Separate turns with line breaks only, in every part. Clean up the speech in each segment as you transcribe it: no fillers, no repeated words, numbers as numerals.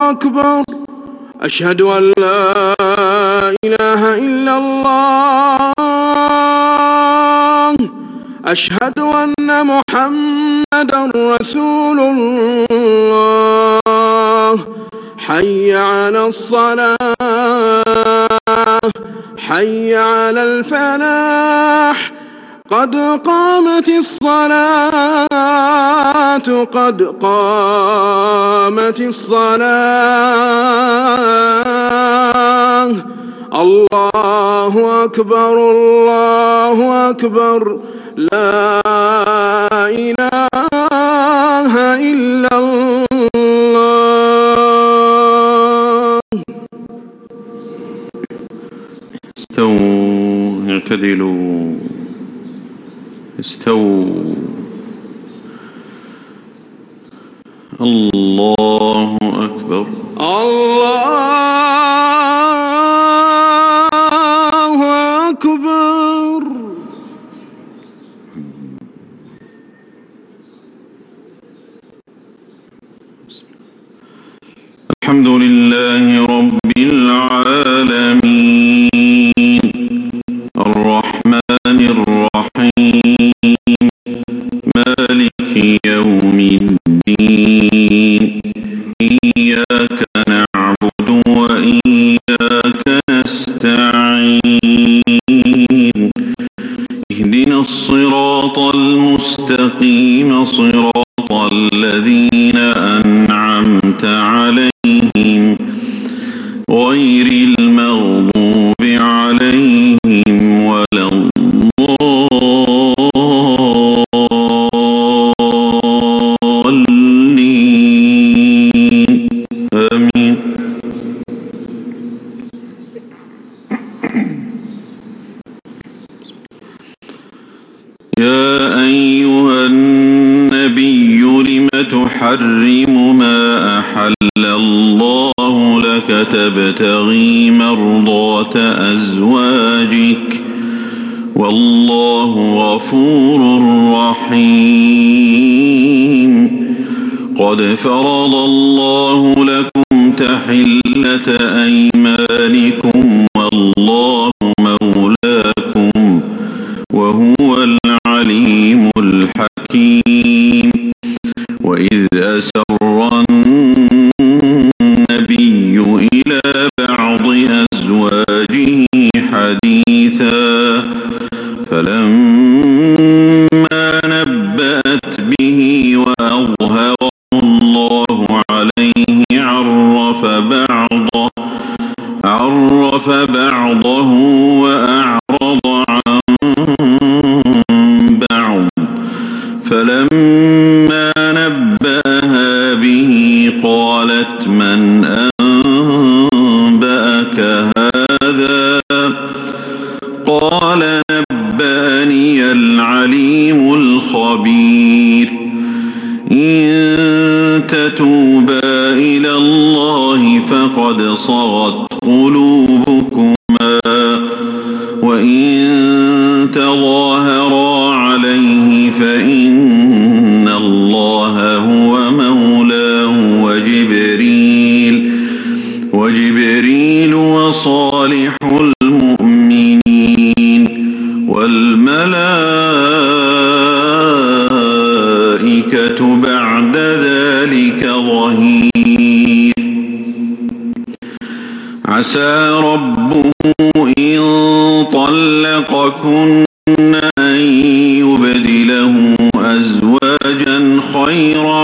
أكبر. أشهد أن لا إله إلا الله. أشهد أن محمدًا رسول الله. حي على الصلاة، حي على الفلاح، قد قامت الصلاة، قد قامت الصلاة. الله أكبر، الله أكبر، لا إله إلا الله.
استووا، اعتدلوا، استووا. الله أكبر،
الله أكبر.
الحمد لله رب العالمين، الرحمن الرحيم، مالك يوم الدين. إياك نعبد وإياك نستعين. اهدنا الصراط المستقيم، صراط الذين أنعمت عليهم غير المغضوب عليهم ولا الضالين. آمين. يا أيها النبي لم تحرم ما أحل الله لك تبتغي مرضات أزواجك، والله غفور رحيم. قد فرض الله لكم تحلة أيمانكم، والله مولاكم وهو العليم الحكيم. وإذ أسر النبي إلى بعض أزواجه حديثا، فلما نبأت به وأظهره الله عليه عرف بعضه وأعرض عن بعض. فلما نبأها به قالت من أنبأك هذا؟ قال نبأني العليم الخبير. إن تتوبا إلى الله فقد صغت قلوبكما، وإن تظاهرا عليه فإن الله هو مولاه وجبريل وصالح المؤمنين والملائكة بعد ذلك ظهير. عسى ربه إن طلقكن أن يبدله أزواجا خيرا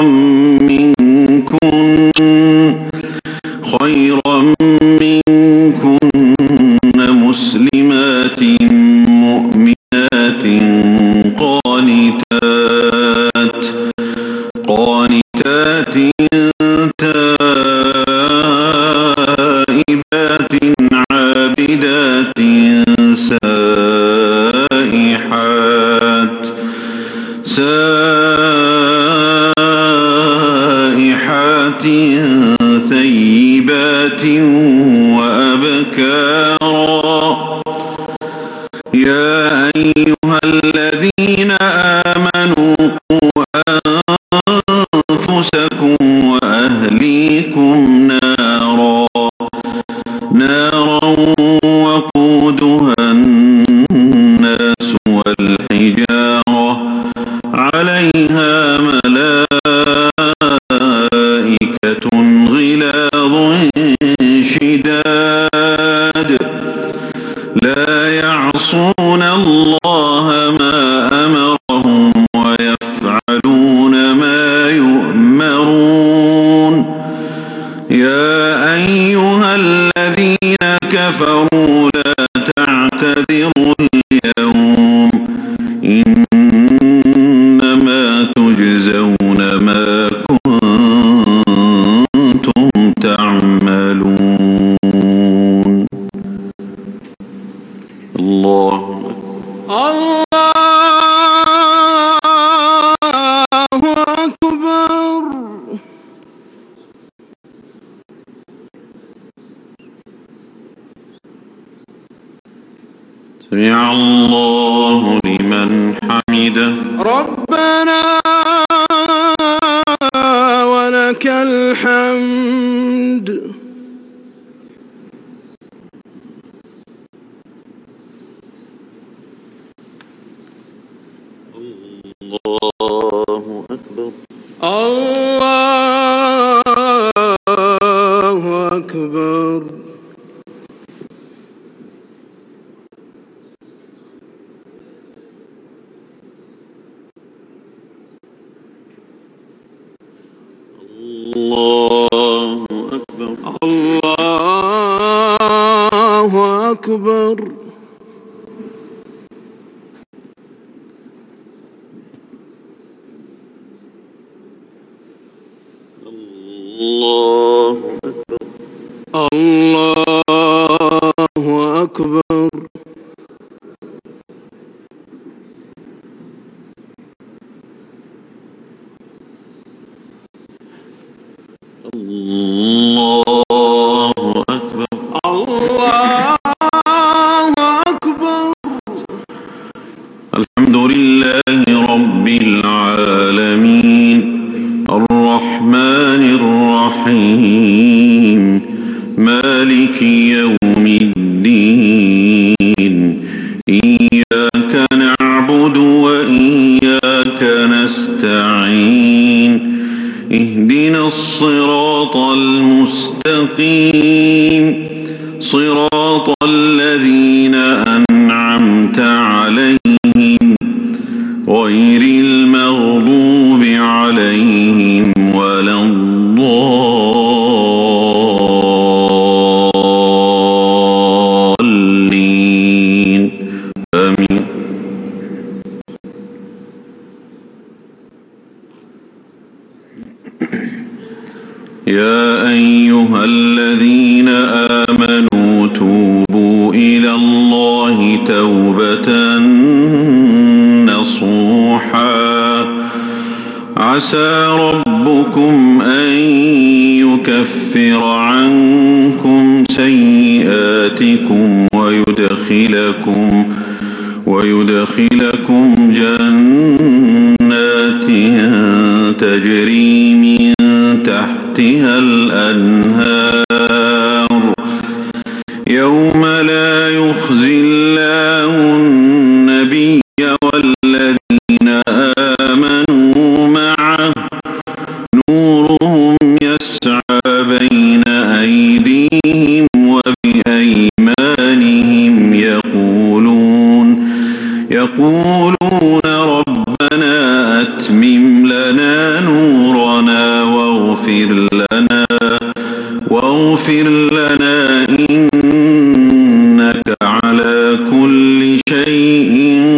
منكن مسلمات مؤمنات قانتات تائبات عابدات سائحات ثيبات وأبكارا. يا أيها الذين آمنوا قوا أنفسكم وأهليكم نارا نارا وقودها الناس والحجارة عليها ملائكة غلاظ شداد لا يعصون الله ما أمرهم ويفعلون ما يؤمرون يا أيها الذين كفروا لا تعتذروا اليوم إنما تجزون ما كنتم تعملون. الله
أكبر.
سمع الله لمن حمده.
ربنا ولك الحمد.
الله أكبر.
الله أكبر.
الله أكبر.
الله أكبر.
الله أكبر.
الله أكبر.
الله أكبر.
الله أكبر.
الحمد لله رب العالمين الرحمن الرحيم مالك يوم الدين إياك نعبد وإياك نستعين اهدنا الصراط المستقيم صراط الذين أنعمت عليهم غير المغضوب عليهم ولا الضالين آمين. يا أيها الذين آمنوا توبوا إلى الله توبة نصوحا عسى ربكم أن يكفر عنكم سيئاتكم ويدخلكم جنات تجري من تحتها الأنهار يوم لا يخزي الله النبي والذين آمنوا معه نورهم يسعى بين أيديهم وبأيمانهم يقولون ربنا أتمم لنا نورنا واغفر لنا إنك على كل شيء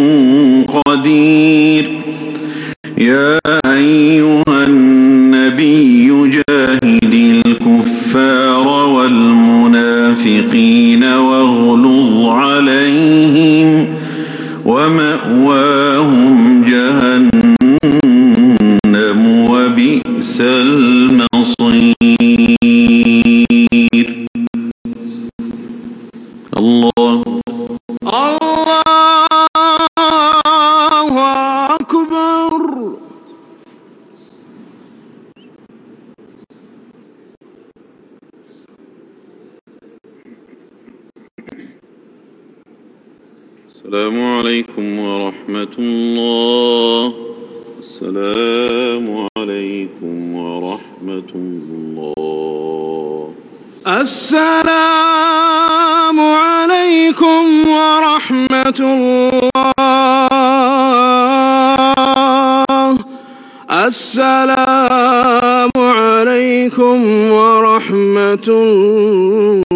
قدير. يا أيها النبي جاهد الكفار والمنافقين واغلظ عليهم ومأواهم جهنم وبئس المصير. الله
أكبر.
السلام عليكم ورحمة الله. السلام عليكم ورحمة الله.
السلام عليكم ورحمة الله. السلام عليكم ورحمة الله.